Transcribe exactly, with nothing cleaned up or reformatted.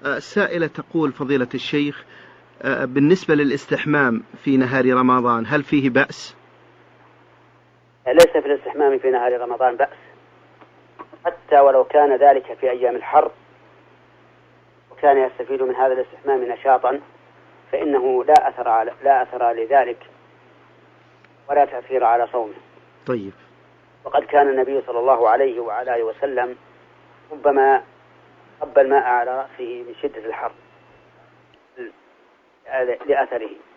السائلة تقول فضيلة الشيخ بالنسبة للاستحمام في نهار رمضان هل فيه بأس؟ ليس في الاستحمام في نهار رمضان بأس، حتى ولو كان ذلك في أيام الحر وكان يستفيد من هذا الاستحمام نشاطا فإنه لا أثر على لا أثر لذلك ولا تأثير على صومه. طيب. وقد كان النبي صلى الله عليه وعلى آله وسلم ربما صب الماء على رأسه من شدة الحر لأثره.